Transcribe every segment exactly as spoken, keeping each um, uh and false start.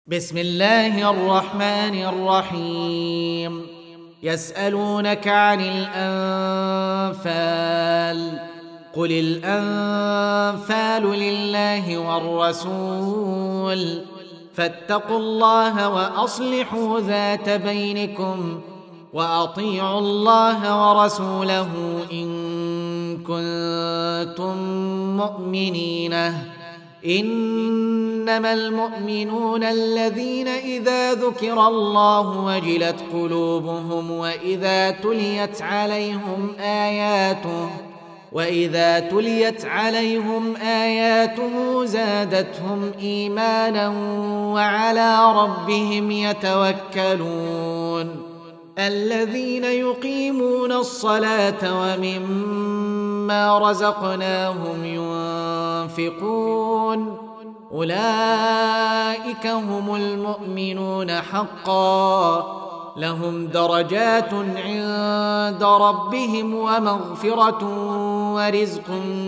بسم الله الرحمن الرحيم. يسألونك عن الأنفال، قل الأنفال لله والرسول، فاتقوا الله وأصلحوا ذات بينكم، وأطيعوا الله ورسوله إن كنتم مؤمنين. إنما المؤمنون الذين إذا ذكر الله وجلت قلوبهم وإذا تليت عليهم آياته وإذا تليت عليهم آياته زادتهم إيمانا وعلى ربهم يتوكلون. الذين يقيمون الصلاة ومما رزقناهم ينفقون، أولئك هم المؤمنون حقا، لهم درجات عند ربهم ومغفرة ورزق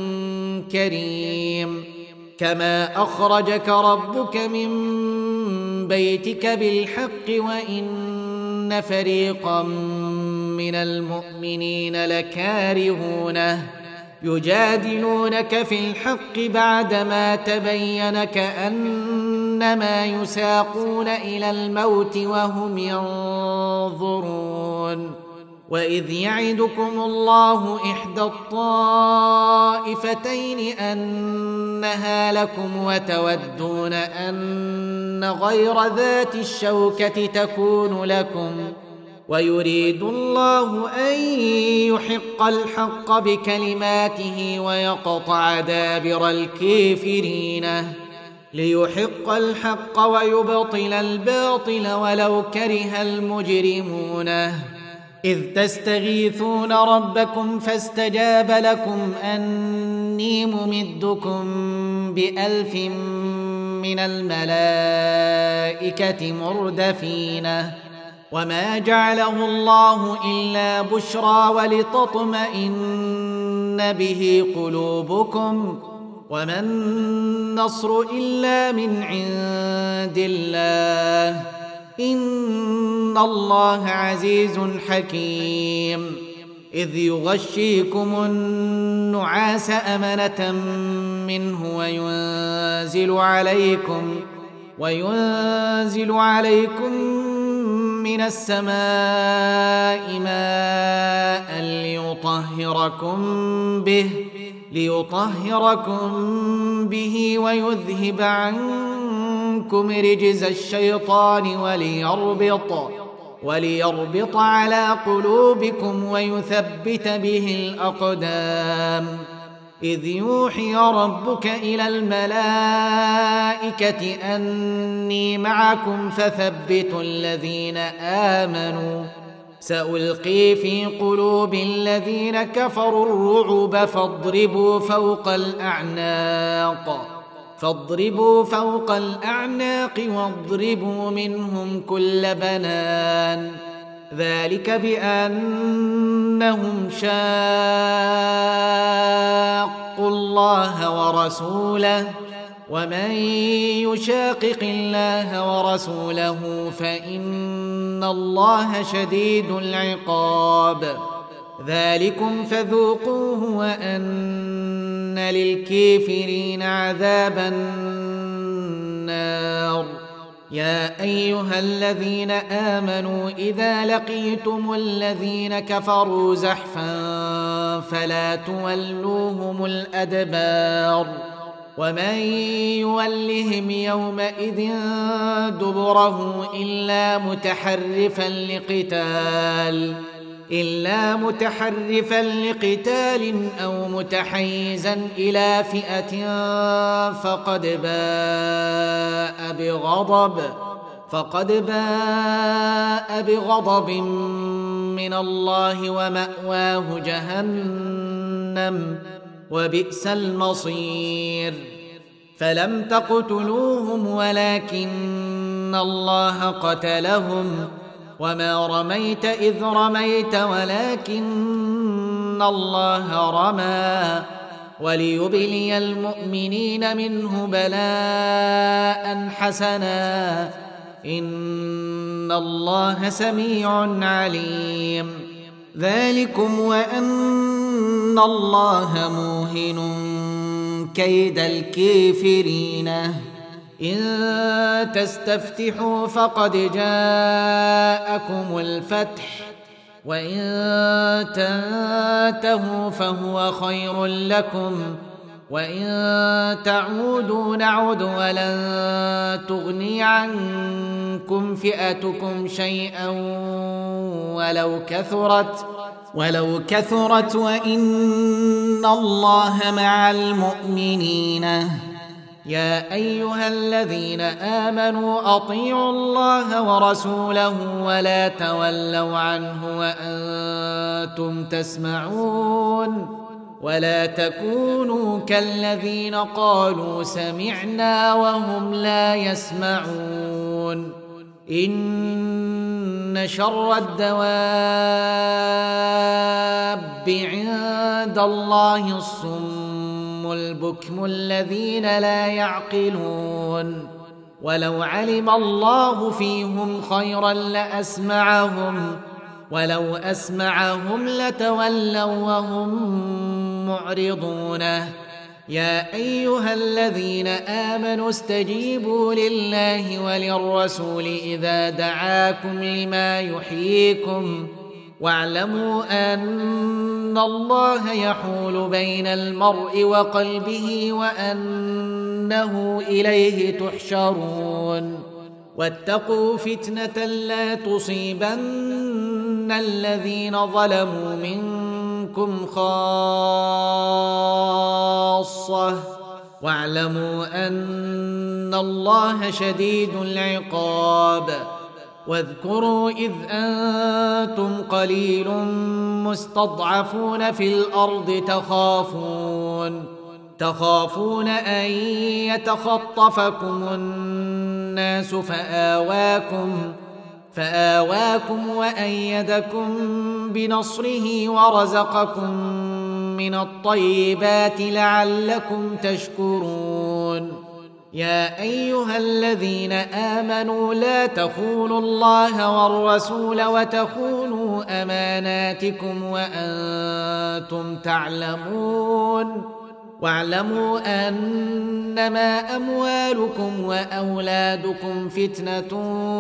كريم. كما أخرجك ربك من بيتك بالحق وإن فريقا من المؤمنين لكارهونه، يجادلونك في الحق بعدما تبين كأنما يساقون إلى الموت وهم ينظرون. وإذ يعدكم الله إحدى الطائفتين أنها لكم وتودون أن غير ذات الشوكة تكون لكم، ويريد الله أن يحق الحق بكلماته ويقطع دابر الكافرين، ليحق الحق ويبطل الباطل ولو كره المجرمون. إذ تستغيثون ربكم فاستجاب لكم أني ممدكم بألف من الملائكة مردفين، وما جعله الله إلا بشرى ولتطمئن به قلوبكم، وما النصر إلا من عند الله، إن الله عزيز حكيم. إذ يغشيكم النعاس أمنة منه وينزل عليكم وينزل عليكم من السماء ماء ليطهركم به ليطهركم به ويذهب عنكم رجز الشيطان وليربط وليربط على قلوبكم ويثبت به الأقدام. إذ يوحي ربك إلى الملائكة أني معكم فثبتوا الذين آمنوا، سألقي في قلوب الذين كفروا الرعب فاضربوا فوق الأعناق فاضربوا فوق الأعناق واضربوا منهم كل بنان، ذلك بأنهم شاقوا الله ورسوله، ومن يشاقق الله ورسوله فإن الله شديد العقاب. ذلكم فذوقوه وأن للكافرين عذاب النار. يا أيها الذين آمنوا إذا لقيتم الذين كفروا زحفا فلا تولوهم الأدبار، ومن يولهم يومئذ دبره إلا متحرفا لقتال إلا متحرفا لقتال أو متحيزا إلى فئة فقد باء بغضب فقد باء بغضب من الله ومأواه جهنم وبئس المصير. فلم تقتلوهم ولكن الله قتلهم، وما رميت إذ رميت ولكن الله رمى، وليبلي المؤمنين منه بلاء حسنا إن الله سميع عليم. ذلكم وأن الله موهن كيد الكافرين. إن تستفتحوا فقد جاءكم الفتح وإن تنتهوا فهو خير لكم وإن تعودوا نعد ولن تغني عنكم فئتكم شيئا ولو كثرت ولو كثرت وإن الله مع المؤمنين. يا أيها الذين آمنوا أطيعوا الله ورسوله ولا تولوا عنه وأنتم تسمعون ولا تكونوا كالذين قالوا سمعنا وهم لا يسمعون. إن شر الدواب عند الله الصم البكم الذين لا يعقلون. ولو علم الله فيهم خيرا لأسمعهم ولو أسمعهم لتولوا وهم معرضون. يا أيها الذين آمنوا استجيبوا لله وللرسول إذا دعاكم لما يحييكم واعلموا أن الله يحول بين المرء وقلبه وأنه إليه تحشرون. واتقوا فتنة لا تصيبن الذين ظلموا منكم خاصة واعلموا أن الله شديد العقاب. واذكروا إذ أنتم قليل مستضعفون في الأرض تخافون تخافون أن يتخطفكم الناس فآواكم فآواكم وأيدكم بنصره ورزقكم من الطيبات لعلكم تشكرون. يا أيها الذين آمنوا لا تخونوا الله والرسول وتخونوا أماناتكم وأنتم تعلمون. واعلموا أنما أموالكم وأولادكم فتنة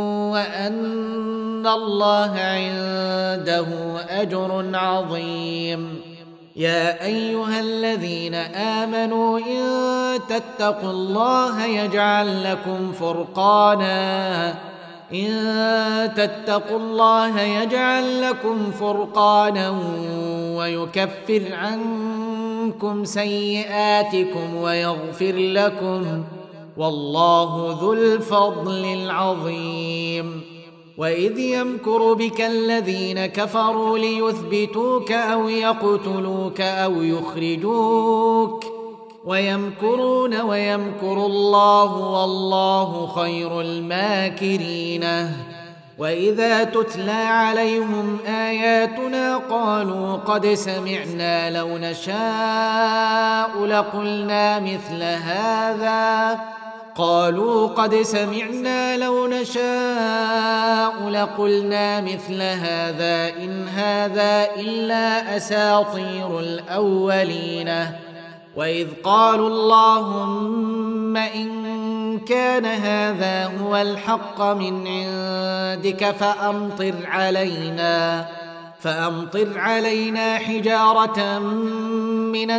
وأن الله عنده أجر عظيم. يا أيها الذين آمنوا إن تتقوا الله يجعل لكم فرقانا إن تتقوا الله يجعل لكم فرقانا ويكفر عنكم سيئاتكم ويغفر لكم والله ذو الفضل العظيم. وإذ يمكر بك الذين كفروا ليثبتوك أو يقتلوك أو يخرجوك ويمكرون ويمكر الله والله خير الماكرين. وإذا تتلى عليهم آياتنا قالوا قد سمعنا لو نشاء لقلنا مثل هذا قالوا قد سمعنا لو نشاء لقلنا مثل هذا إن هذا إلا أساطير الأولين. وإذ قالوا اللهم إن كان هذا هو الحق من عندك فأمطر علينا فأمطر علينا حجارة من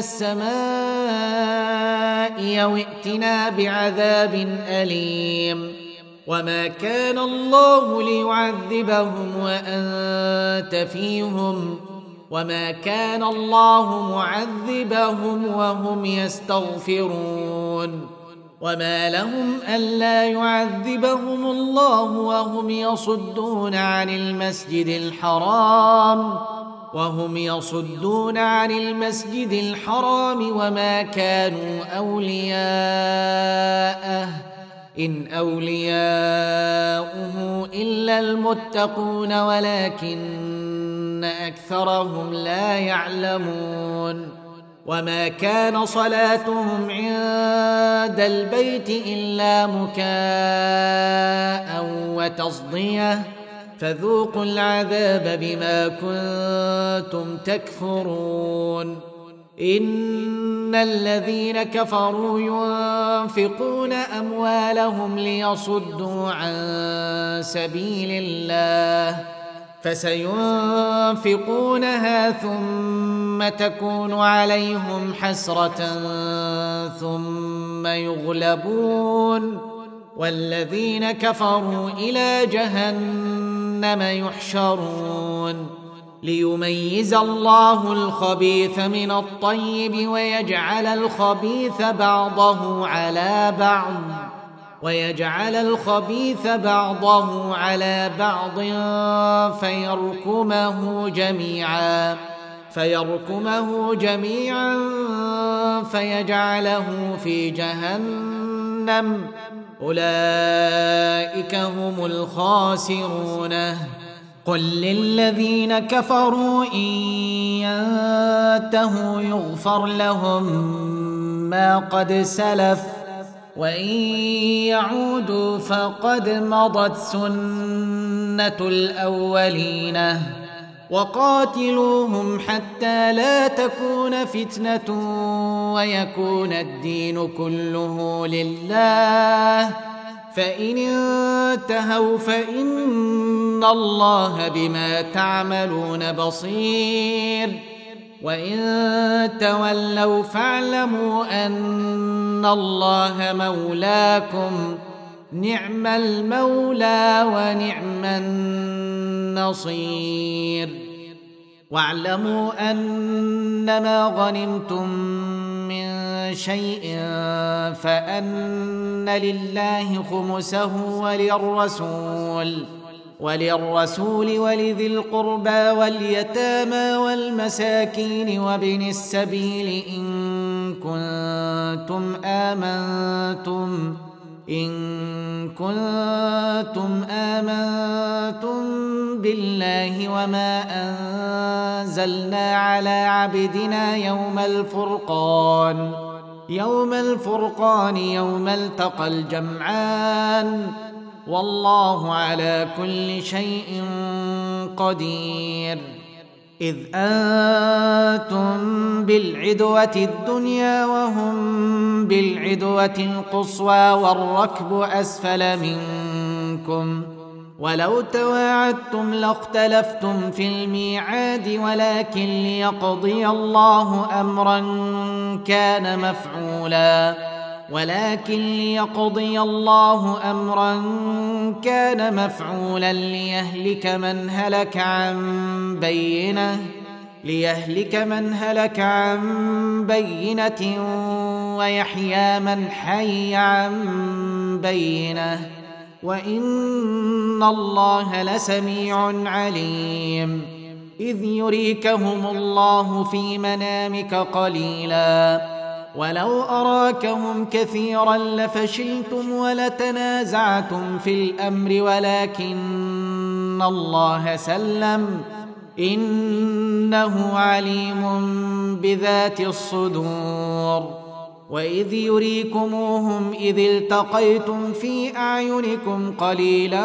السماء أو ائتنا بعذاب أليم. وما كان الله ليعذبهم وأنت فيهم وما كان الله معذبهم وهم يستغفرون. وما لهم ألا يعذبهم الله وهم يصدون عن المسجد الحرام وهم يصدون عن المسجد الحرام وما كانوا أولياءه إن أولياؤه إلا المتقون ولكن أكثرهم لا يعلمون. وما كان صلاتهم عند البيت إلا مكاء وتصدية فذوقوا العذاب بما كنتم تكفرون إن الذين كفروا ينفقون أموالهم ليصدوا عن سبيل الله فسينفقونها ثم تكون عليهم حسرة ثم يغلبون والذين كفروا إلى جهنم يحشرون ليميز الله الخبيث من الطيب ويجعل الخبيث بعضه على بعض ويجعل الخبيث بعضه على بعض فيركمه جميعا فيركمه جميعا فيجعله في جهنم أولئك هم الخاسرون قل للذين كفروا إن ينتهوا يغفر لهم ما قد سلف وإن يعودوا فقد مضت سنة الأولين وقاتلوهم حتى لا تكون فتنة ويكون الدين كله لله فإن انتهوا فإن الله بما تعملون بصير وإن تولوا فاعلموا أن الله مولاكم نعم المولى ونعم النصير واعلموا أنما غنمتم من شيء فأن لله خمسه وللرسول وللرسول ولذي القربى واليتامى والمساكين وابن السبيل إن كنتم آمنتم إن كنتم آمنتم بالله وما أنزلنا على عبدنا يوم الفرقان يوم الفرقان يوم التقى الجمعان والله على كل شيء قدير إذ أنتم بالعدوة الدنيا وهم بالعدوة القصوى والركب أسفل منكم ولو تواعدتم لاختلفتم في الميعاد ولكن ليقضي الله أمرا كان مفعولا ولكن ليقضي الله أمرا كان مفعولا ليهلك من هلك عن بينه ليهلك من هلك عن بينة ويحيى من حي عن بينه وإن الله لسميع عليم إذ يريكهم الله في منامك قليلا ولو أراكهم كثيرا لفشلتم ولتنازعتم في الأمر ولكن الله سلم إنه عليم بذات الصدور وإذ يريكموهم إذ التقيتم في أعينكم قليلا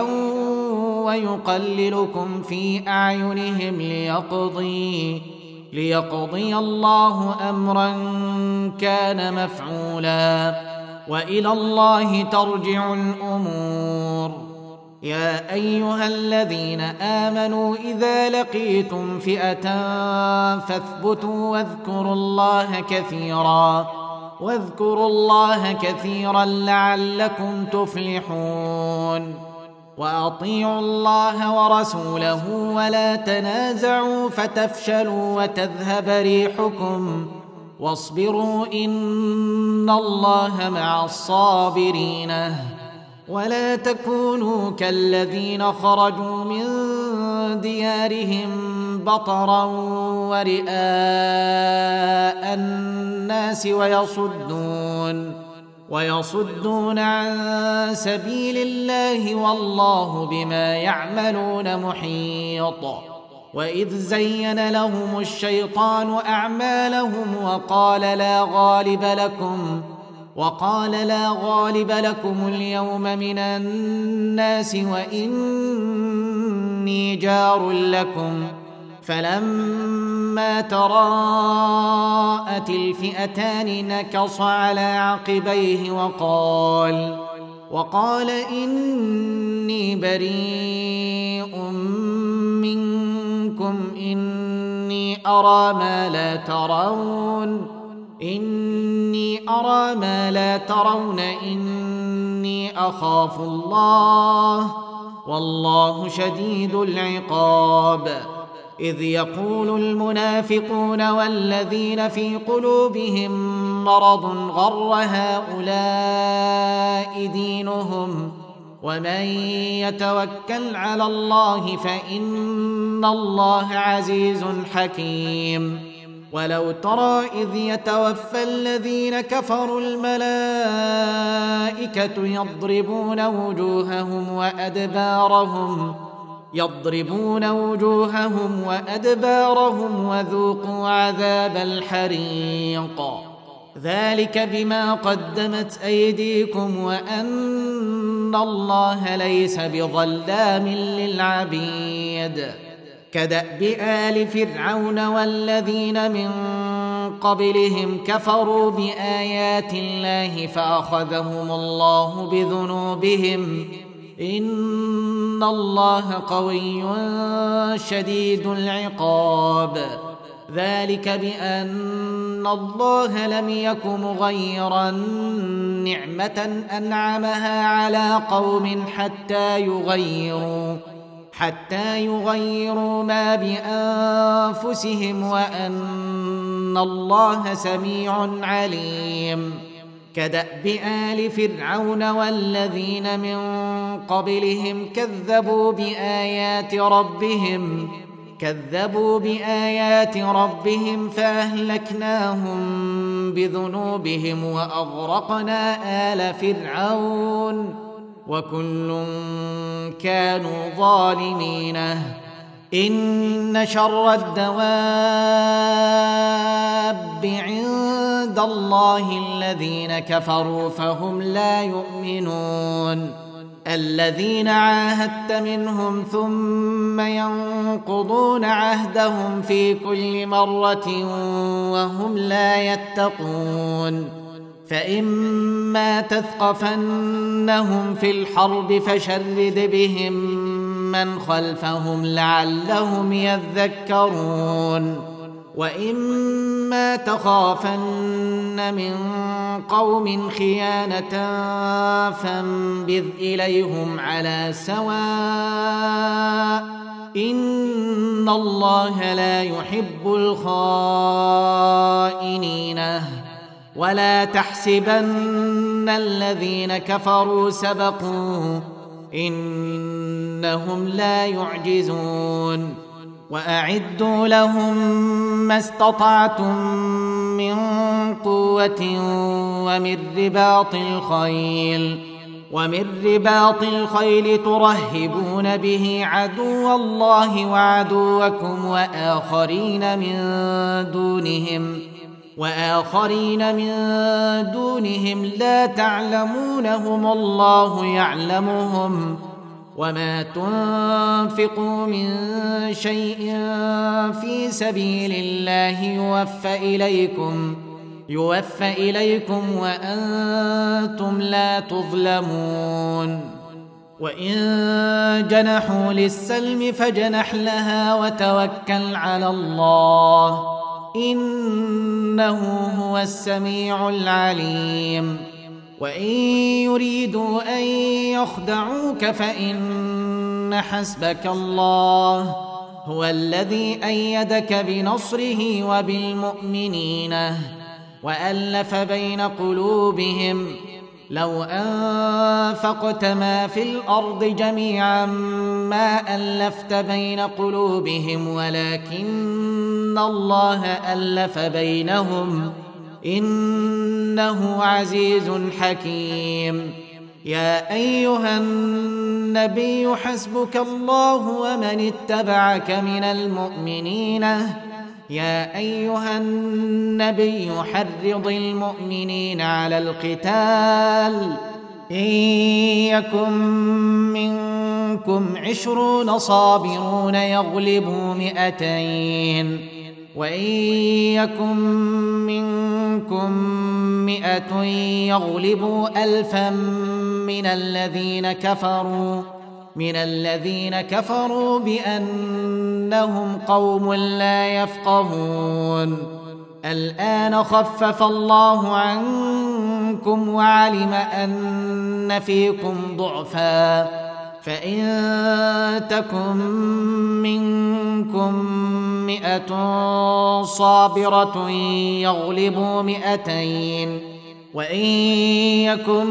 ويقللكم في أعينهم ليقضي ليقضي الله أمرا كان مفعولا وإلى الله ترجع الأمور يا أيها الذين آمنوا إذا لقيتم فئة فاثبتوا واذكروا الله كثيرا واذكروا الله كثيرا لعلكم تفلحون وأطيعوا الله ورسوله ولا تنازعوا فتفشلوا وتذهب ريحكم واصبروا إن الله مع الصابرين ولا تكونوا كالذين خرجوا من ديارهم بطرا ورئاء الناس ويصدون ويصدون عن سبيل الله والله بما يعملون محيط وإذ زين لهم الشيطان أعمالهم وقال لا غالب لكم وقال لا غالب لكم اليوم من الناس وإني جار لكم فلما تراءت الفئتان نكص على عقبيه وقال وقال إني بريء منكم إني أرى ما لا ترون إني أرى ما لا ترون إني أخاف الله والله شديد العقاب إذ يقول المنافقون والذين في قلوبهم مرض غر هؤلاء دينهم ومن يتوكل على الله فإن الله عزيز حكيم ولو ترى إذ يتوفى الذين كفروا الملائكة يضربون وجوههم وأدبارهم يضربون وجوههم وأدبارهم وذوقوا عذاب الحريق ذلك بما قدمت أيديكم وأن الله ليس بظلام للعبيد كدأب آل فرعون والذين من قبلهم كفروا بآيات الله فأخذهم الله بذنوبهم إن الله قوي شديد العقاب ذلك بأن الله لم يك مغيرا نعمة أنعمها على قوم حتى يغيروا حتى يغيروا ما بأنفسهم وأن الله سميع عليم كدأب آل فرعون والذين من قبلهم كذبوا بآيات ربهم كذبوا بآيات ربهم فأهلكناهم بذنوبهم وأغرقنا آل فرعون وكل كانوا ظالمين إن شر الدواب عند الله الذين كفروا فهم لا يؤمنون الذين عاهدت منهم ثم ينقضون عهدهم في كل مرة وهم لا يتقون فإما تثقفنهم في الحرب فشرد بهم من خلفهم لعلهم يذكرون وإما تخافن من قوم خيانة فانبذ إليهم على سواء إن الله لا يحب الخائنين ولا تحسبن الذين كفروا سبقوا إنهم لا يعجزون وأعدوا لهم ما استطعتم من قوة ومن رباط الخيل ومن رباط الخيل ترهبون به عدو الله وعدوكم وآخرين من دونهم وآخرين من دونهم لا تعلمونهم الله يعلمهم وما تنفقوا من شيء في سبيل الله يوفى إليكم يوفى إليكم وأنتم لا تظلمون وإن جنحوا للسلم فجنح لها وتوكل على الله إنه هو السميع العليم وإن يريدوا أن يخدعوك فإن حسبك الله هو الذي أيدك بنصره وبالمؤمنين وألف بين قلوبهم لو أنفقت ما في الأرض جميعا ما ألفت بين قلوبهم ولكن الله ألف بينهم إنه عزيز حكيم يا أيها النبي حسبك الله ومن اتبعك من المؤمنين يا أيها النبي حرض المؤمنين على القتال إن يكن منكم عشرون صابرون يغلبوا مئتين وإن يكن منكم مئة يغلبوا ألفا من الذين كفروا من الذين كفروا بأنهم قوم لا يفقهون الآن خفف الله عنكم وعلم أن فيكم ضعفا فإن تكن منكم مئة صابرة يغلبوا مئتين وإن يكن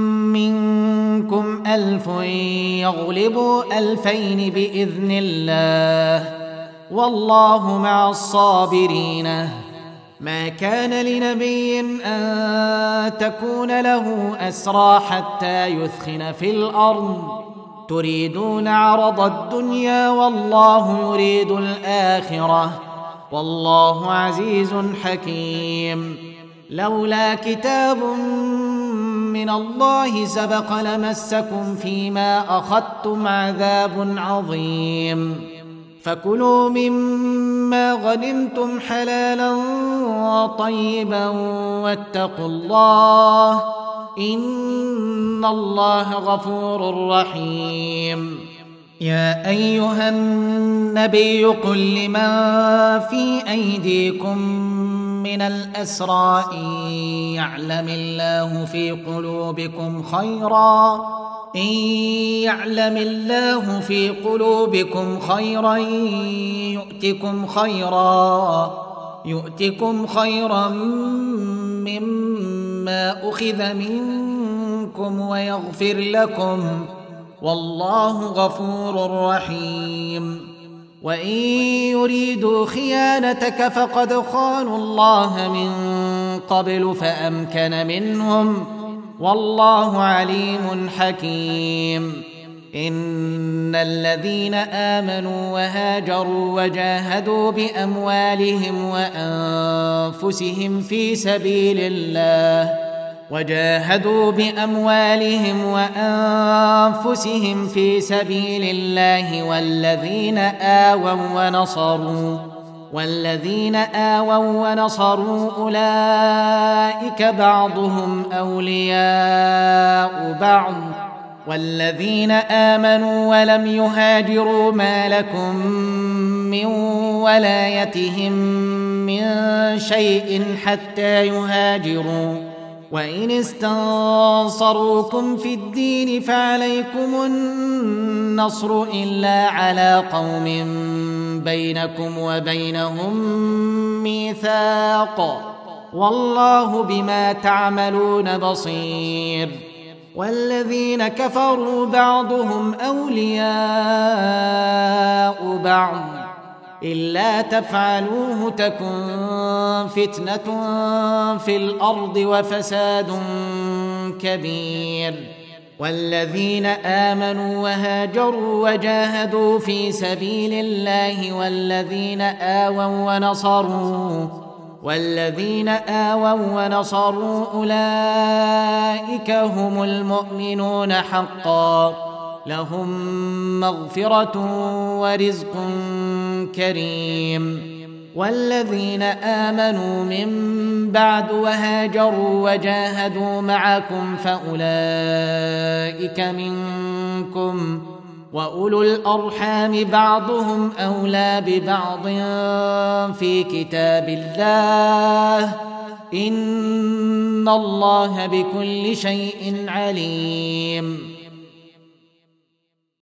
منكم ألف يغلبوا ألفين بإذن الله والله مع الصابرين ما كان لنبي أن تكون له أسرى حتى يثخن في الأرض تريدون عرض الدنيا والله يريد الآخرة والله عزيز حكيم لولا كتاب من الله سبق لمسكم فيما أخذتم عذاب عظيم فكلوا مما غنمتم حلالا طيبا واتقوا الله إن الله غفور رحيم يا أيها النبي قل لمن في أيديكم من الأسرى إن يعلم الله في قلوبكم خيرا إن يعلم الله في قلوبكم خيرا يؤتكم خيرا يؤتكم خيرا مما أخذ منكم ويغفر لكم والله غفور رحيم وإن يريدوا خيانتك فقد خانوا الله من قبل فأمكن منهم والله عليم حكيم إن الذين آمنوا وهاجروا وجاهدوا بأموالهم وأنفسهم في سبيل الله وجاهدوا بأموالهم وأنفسهم في سبيل الله والذين آووا ونصروا والذين آووا ونصروا أولئك بعضهم أولياء بعض والذين آمنوا ولم يهاجروا ما لكم من ولايتهم من شيء حتى يهاجروا وإن استنصروكم في الدين فعليكم النصر إلا على قوم بينكم وبينهم ميثاق والله بما تعملون بصير والذين كفروا بعضهم أولياء بعض إلا تفعلوه تكن فتنة في الأرض وفساد كبير والذين آمنوا وهاجروا وجاهدوا في سبيل الله والذين آووا ونصروا والذين آووا ونصروا أولئك هم المؤمنون حقا لهم مغفرة ورزق كريم والذين آمنوا من بعد وهاجروا وجاهدوا معكم فأولئك منكم وأولو الأرحام بعضهم أولى ببعض في كتاب الله إن الله بكل شيء عليم